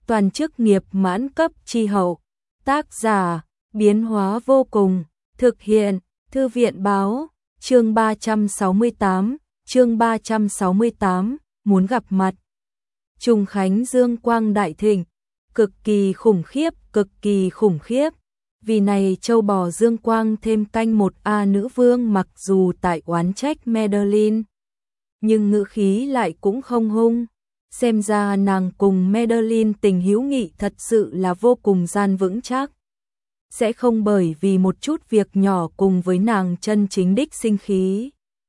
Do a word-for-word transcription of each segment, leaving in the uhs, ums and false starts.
toàn chức nghiệp mãn cấp chi hậu. Tác giả, biến hóa vô cùng, thực hiện, Thư viện báo, chương ba trăm sáu mươi tám, chương ba trăm sáu mươi tám, muốn gặp mặt. Trùng Khánh dương quang đại thịnh, cực kỳ khủng khiếp, cực kỳ khủng khiếp. Vì này châu bò dương quang thêm canh một A nữ vương mặc dù tại oán trách Madeline, nhưng ngữ khí lại cũng không hung. Xem ra nàng cùng Madeline tình hữu nghị thật sự là vô cùng gian vững chắc. Sẽ không bởi vì một chút việc nhỏ cùng với nàng chân chính đích sinh khí.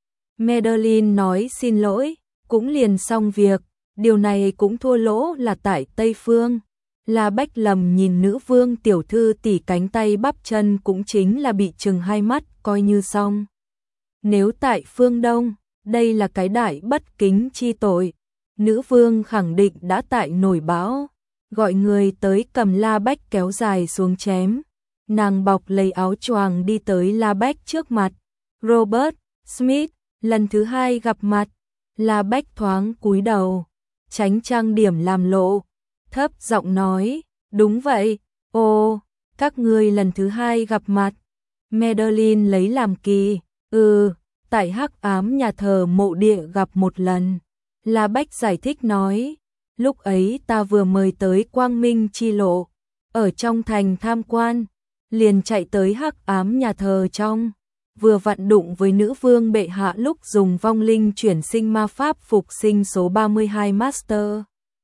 Madeline nói xin lỗi, cũng liền xong việc, điều này cũng thua lỗ là tại Tây Phương. La Bách lầm nhìn nữ vương tiểu thư tỉ cánh tay bắp chân cũng chính là bị trừng hai mắt, coi như xong. Nếu tại phương Đông, đây là cái đại bất kính chi tội. Nữ vương khẳng định đã tại nổi bão, gọi người tới cầm La Bách kéo dài xuống chém. Nàng bọc lấy áo choàng đi tới La Bách trước mặt. Robert Smith, lần thứ hai gặp mặt. La Bách thoáng cúi đầu, tránh trang điểm làm lộ, thấp giọng nói, đúng vậy, ồ, các ngươi lần thứ hai gặp mặt. Madeline lấy làm kỳ, ừ, tại hắc ám nhà thờ mộ địa gặp một lần. La Bách giải thích nói, lúc ấy ta vừa mời tới Quang Minh chi lộ, ở trong thành tham quan, liền chạy tới hắc ám nhà thờ trong, vừa vặn đụng với nữ vương bệ hạ lúc dùng vong linh chuyển sinh ma pháp phục sinh số ba mươi hai Master.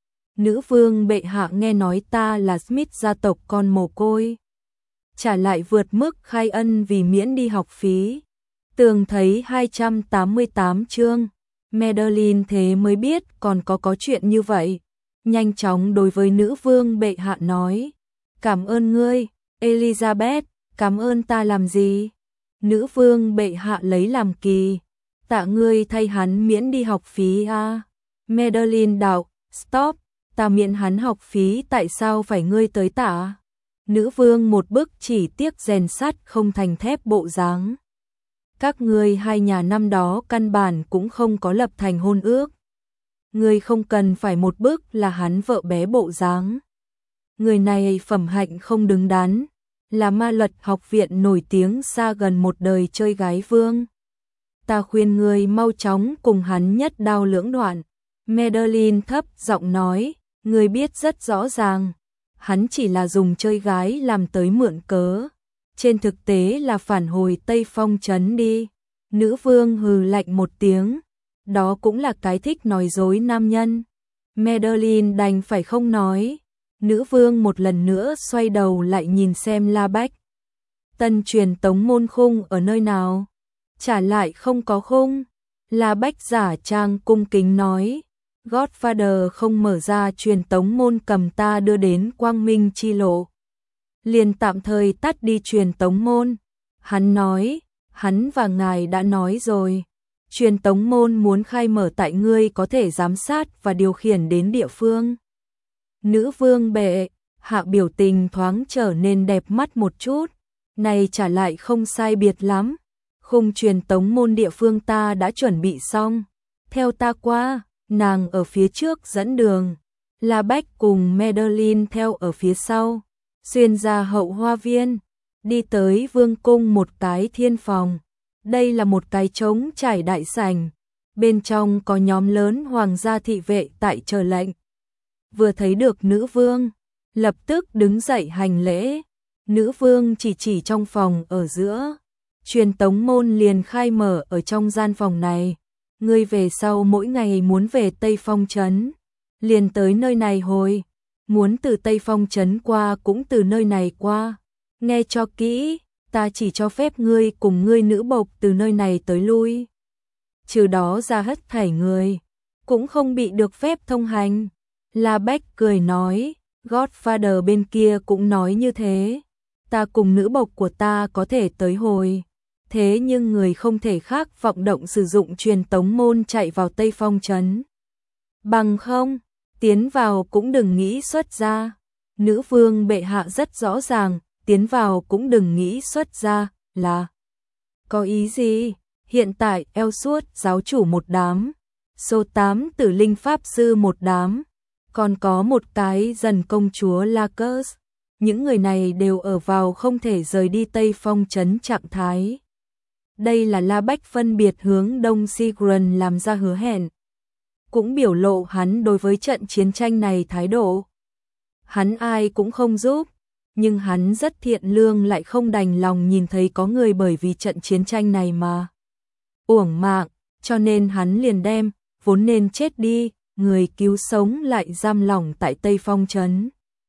Nữ vương bệ hạ nghe nói ta là Smith gia tộc con mồ côi, trả lại vượt mức khai ân vì miễn đi học phí. Tường thấy hai trăm tám mươi tám chương. Madeline thế mới biết còn có có chuyện như vậy. Nhanh chóng đối với nữ vương bệ hạ nói, cảm ơn ngươi, Elizabeth, cảm ơn ta làm gì? Nữ vương bệ hạ lấy làm kỳ, tạ ngươi thay hắn miễn đi học phí à? Madeline đạo, stop, ta miễn hắn học phí tại sao phải ngươi tới tạ? Nữ vương một bức chỉ tiếc rèn sắt không thành thép bộ dáng. Các ngươi hai nhà năm đó căn bản cũng không có lập thành hôn ước. Ngươi không cần phải một bức là hắn vợ bé bộ dáng. Người này phẩm hạnh không đứng đắn, là ma luật học viện nổi tiếng xa gần một đời chơi gái vương. Ta khuyên ngươi mau chóng cùng hắn nhất đao lưỡng đoạn. Madeline thấp giọng nói, ngươi biết rất rõ ràng, hắn chỉ là dùng chơi gái làm tới mượn cớ. Trên thực tế là phản hồi Tây Phong trấn đi. Nữ vương hừ lạnh một tiếng, đó cũng là cái thích nói dối nam nhân. Madeline đành phải không nói. Nữ vương một lần nữa xoay đầu lại nhìn xem La Bách. Tân truyền tống môn khung ở nơi nào? Trả lại không có khung. La Bách giả trang cung kính nói, Godfather không mở ra truyền tống môn cầm ta đưa đến Quang Minh chi lộ, liền tạm thời tắt đi truyền tống môn. Hắn nói, hắn và ngài đã nói rồi, truyền tống môn muốn khai mở tại ngươi có thể giám sát và điều khiển đến địa phương. Nữ vương bệ hạ biểu tình thoáng trở nên đẹp mắt một chút, này trả lại không sai biệt lắm. Khung truyền tống môn địa phương ta đã chuẩn bị xong, theo ta qua. Nàng ở phía trước dẫn đường, La Bách cùng Madeline theo ở phía sau, xuyên ra hậu hoa viên, đi tới vương cung một cái thiên phòng. Đây là một cái trống trải đại sảnh, bên trong có nhóm lớn hoàng gia thị vệ tại chờ lệnh. Vừa thấy được nữ vương, lập tức đứng dậy hành lễ. Nữ vương chỉ chỉ trong phòng ở giữa, truyền tống môn liền khai mở ở trong gian phòng này. Ngươi về sau mỗi ngày muốn về Tây Phong trấn, liền tới nơi này hồi, muốn từ Tây Phong trấn qua cũng từ nơi này qua. Nghe cho kỹ, ta chỉ cho phép ngươi cùng ngươi nữ bộc từ nơi này tới lui. Trừ đó ra hết thảy người, cũng không bị được phép thông hành. La Bách cười nói, Godfather bên kia cũng nói như thế. Ta cùng nữ bộc của ta có thể tới hồi. Thế nhưng người không thể khác vọng động sử dụng truyền tống môn chạy vào Tây Phong trấn. Bằng không, tiến vào cũng đừng nghĩ xuất ra. Nữ vương bệ hạ rất rõ ràng, tiến vào cũng đừng nghĩ xuất ra, là có ý gì? Hiện tại eo suốt giáo chủ một đám, số tám tử linh pháp sư một đám, còn có một cái dần công chúa Lacus. Những người này đều ở vào không thể rời đi Tây Phong trấn trạng thái. Đây là La Bách phân biệt hướng Đông Sigrun làm ra hứa hẹn, cũng biểu lộ hắn đối với trận chiến tranh này thái độ. Hắn ai cũng không giúp, nhưng hắn rất thiện lương, lại không đành lòng nhìn thấy có người bởi vì trận chiến tranh này mà uổng mạng, cho nên hắn liền đem vốn nên chết đi người cứu sống lại giam lỏng tại Tây Phong trấn.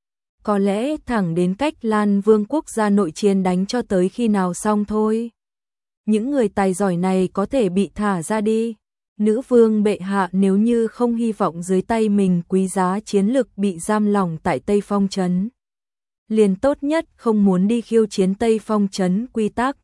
Có lẽ thẳng đến cách Lan Vương quốc gia nội chiến đánh cho tới khi nào xong thôi. Những người tài giỏi này có thể bị thả ra đi. Nữ vương bệ hạ nếu như không hy vọng dưới tay mình quý giá chiến lực bị giam lỏng tại Tây Phong trấn, liền tốt nhất không muốn đi khiêu chiến Tây Phong trấn quy tắc.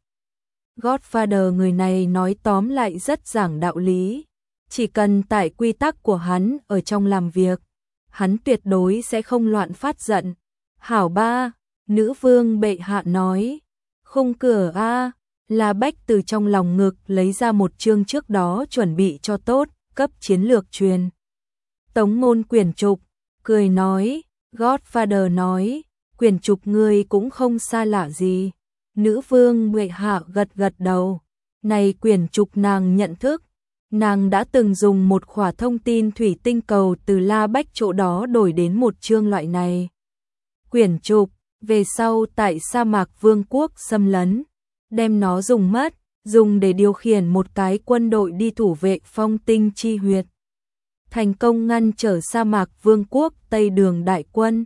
Godfather người này nói tóm lại rất giảng đạo lý. Chỉ cần tại quy tắc của hắn ở trong làm việc, hắn tuyệt đối sẽ không loạn phát giận. Hảo ba, nữ vương bệ hạ nói. Khung cửa a. La Bách từ trong lòng ngực lấy ra một chương trước đó chuẩn bị cho tốt, cấp chiến lược truyền tống môn quyển trục, cười nói. Godfather nói, quyển trục ngươi cũng không xa lạ gì. Nữ vương bệ hạ gật gật đầu. Này quyển trục nàng nhận thức. Nàng đã từng dùng một khỏa thông tin thủy tinh cầu từ La Bách chỗ đó đổi đến một chương loại này quyển trục, về sau tại sa mạc vương quốc xâm lấn, đem nó dùng mất, dùng để điều khiển một cái quân đội đi thủ vệ phong tinh chi huyệt. Thành công ngăn trở sa mạc vương quốc Tây Đường đại quân.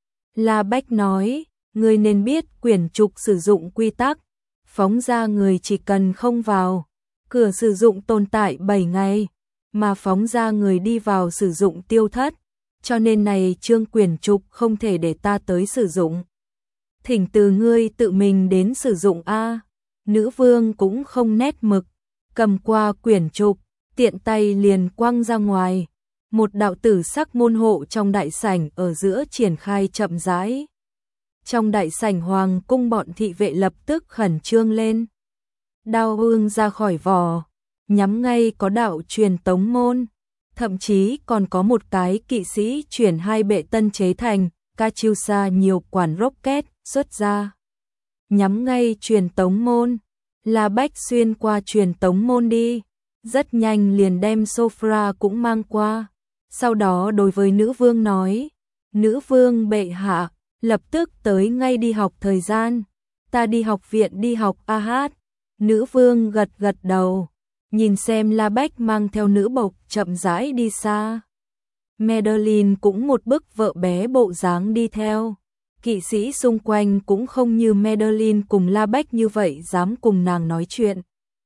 La Bách nói, ngươi nên biết quyển trục sử dụng quy tắc, phóng ra người chỉ cần không vào cửa sử dụng tồn tại bảy ngày, mà phóng ra người đi vào sử dụng tiêu thất, cho nên này chương quyển trục không thể để ta tới sử dụng. Thỉnh từ ngươi tự mình đến sử dụng a. Nữ vương cũng không nét mực, cầm qua quyển trục, tiện tay liền quăng ra ngoài. Một đạo tử sắc môn hộ trong đại sảnh ở giữa triển khai chậm rãi. Trong đại sảnh hoàng cung bọn thị vệ lập tức khẩn trương lên. Đao ương ra khỏi vỏ, nhắm ngay có đạo truyền tống môn, thậm chí còn có một cái kỵ sĩ chuyển hai bệ tân chế thành Katyusha nhiều quản rocket xuất ra, nhắm ngay truyền tống môn. La Bách xuyên qua truyền tống môn đi, rất nhanh liền đem Sofra cũng mang qua. Sau đó đối với nữ vương nói, nữ vương bệ hạ, lập tức tới ngay đi học thời gian, ta đi học viện đi học a hát. Nữ vương gật gật đầu, nhìn xem La Bách mang theo nữ bộc chậm rãi đi xa. Madeline cũng một bức vợ bé bộ dáng đi theo. Kỵ sĩ xung quanh cũng không như Madeline cùng La Bách như vậy dám cùng nàng nói chuyện.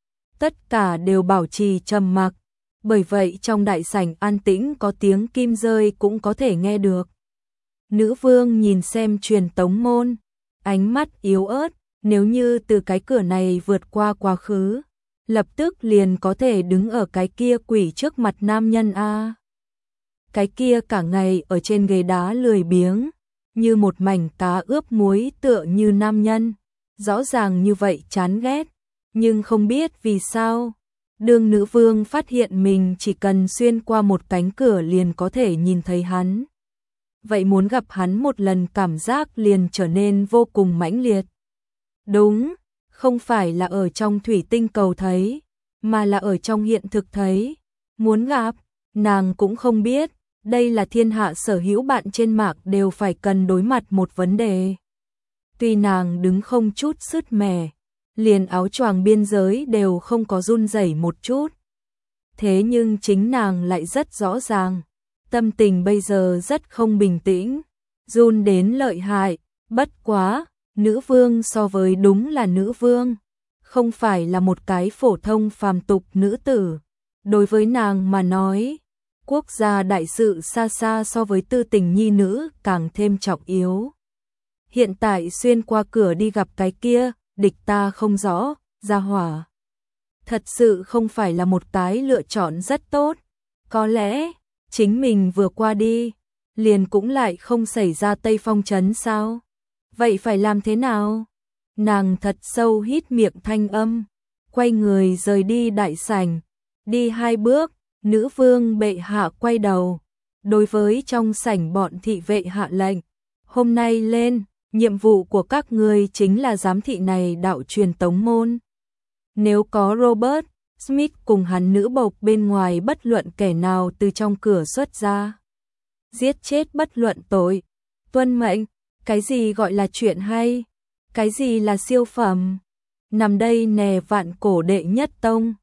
Tất cả đều bảo trì trầm mặc, bởi vậy trong đại sảnh an tĩnh, có tiếng kim rơi cũng có thể nghe được. Nữ vương nhìn xem truyền tống môn, ánh mắt yếu ớt. Nếu như từ cái cửa này vượt qua quá khứ, lập tức liền có thể đứng ở cái kia quỷ trước mặt nam nhân a. Cái kia cả ngày ở trên ghế đá lười biếng, như một mảnh cá ướp muối tựa như nam nhân, rõ ràng như vậy chán ghét, nhưng không biết vì sao. Đương nữ vương phát hiện mình chỉ cần xuyên qua một cánh cửa liền có thể nhìn thấy hắn. Vậy muốn gặp hắn một lần cảm giác liền trở nên vô cùng mãnh liệt. Đúng, không phải là ở trong thủy tinh cầu thấy, mà là ở trong hiện thực thấy. Muốn gặp, nàng cũng không biết, đây là thiên hạ sở hữu bạn trên mạng đều phải cần đối mặt một vấn đề. Tuy nàng đứng không chút sứt mẻ, liền áo choàng biên giới đều không có run rẩy một chút. Thế nhưng chính nàng lại rất rõ ràng, tâm tình bây giờ rất không bình tĩnh, run đến lợi hại, bất quá. Nữ vương so với đúng là nữ vương, không phải là một cái phổ thông phàm tục nữ tử. Đối với nàng mà nói, quốc gia đại sự xa xa so với tư tình nhi nữ càng thêm trọng yếu. Hiện tại xuyên qua cửa đi gặp cái kia, địch ta không rõ, gia hỏa. Thật sự không phải là một cái lựa chọn rất tốt. Có lẽ, chính mình vừa qua đi, liền cũng lại không xảy ra Tây Phong trấn sao? Vậy phải làm thế nào? Nàng thật sâu hít miệng thanh âm, quay người rời đi đại sảnh, đi hai bước, nữ vương bệ hạ quay đầu, đối với trong sảnh bọn thị vệ hạ lệnh. Hôm nay lên, nhiệm vụ của các ngươi chính là giám thị này đạo truyền tống môn. Nếu có Robert Smith cùng hắn nữ bộc bên ngoài bất luận kẻ nào từ trong cửa xuất ra, giết chết bất luận tội. Tuân mệnh, cái gì gọi là chuyện hay? Cái gì là siêu phẩm? Nằm đây nè vạn cổ đệ nhất tông.